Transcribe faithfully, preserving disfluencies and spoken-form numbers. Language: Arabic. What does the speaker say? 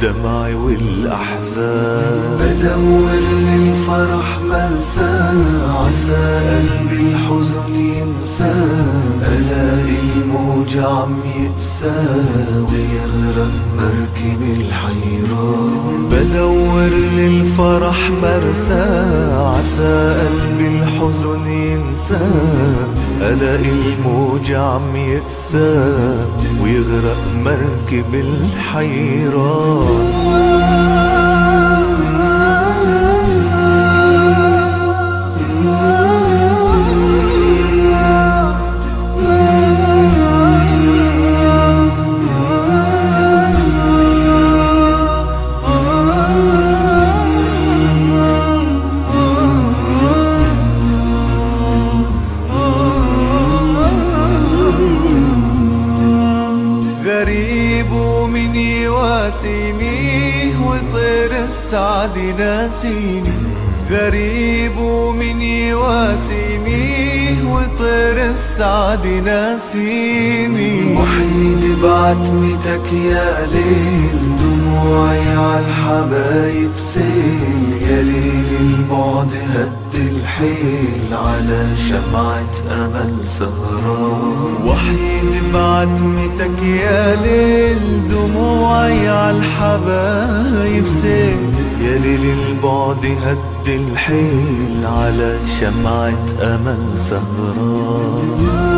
الدمع والأحزان. بدور للفرح مرسى، عسى قلبي الحزن ينسى، ألاقي الموج عم يقسى ويغرق مركب الحيران. بدور للفرح مرسى، عسى قلبي الحزن ينسى، ألاقي الموج عم يقسى ويغرق مركب الحيران. غريب ومن يواسيني وطير السعد ناسيني. غريب ومن يواسيني وطير السعد ناسيني. وحيد بعتمتك يا ليل، دموعي عالحبايب سيل، يا ليل البعد هد الحيل، على شمعة أمل سهران. وحيد بعتمتك يا ليل، دموعي عالحبايب سيل، يا ليل البعد هد الحيل، على شمعة أمل سهران.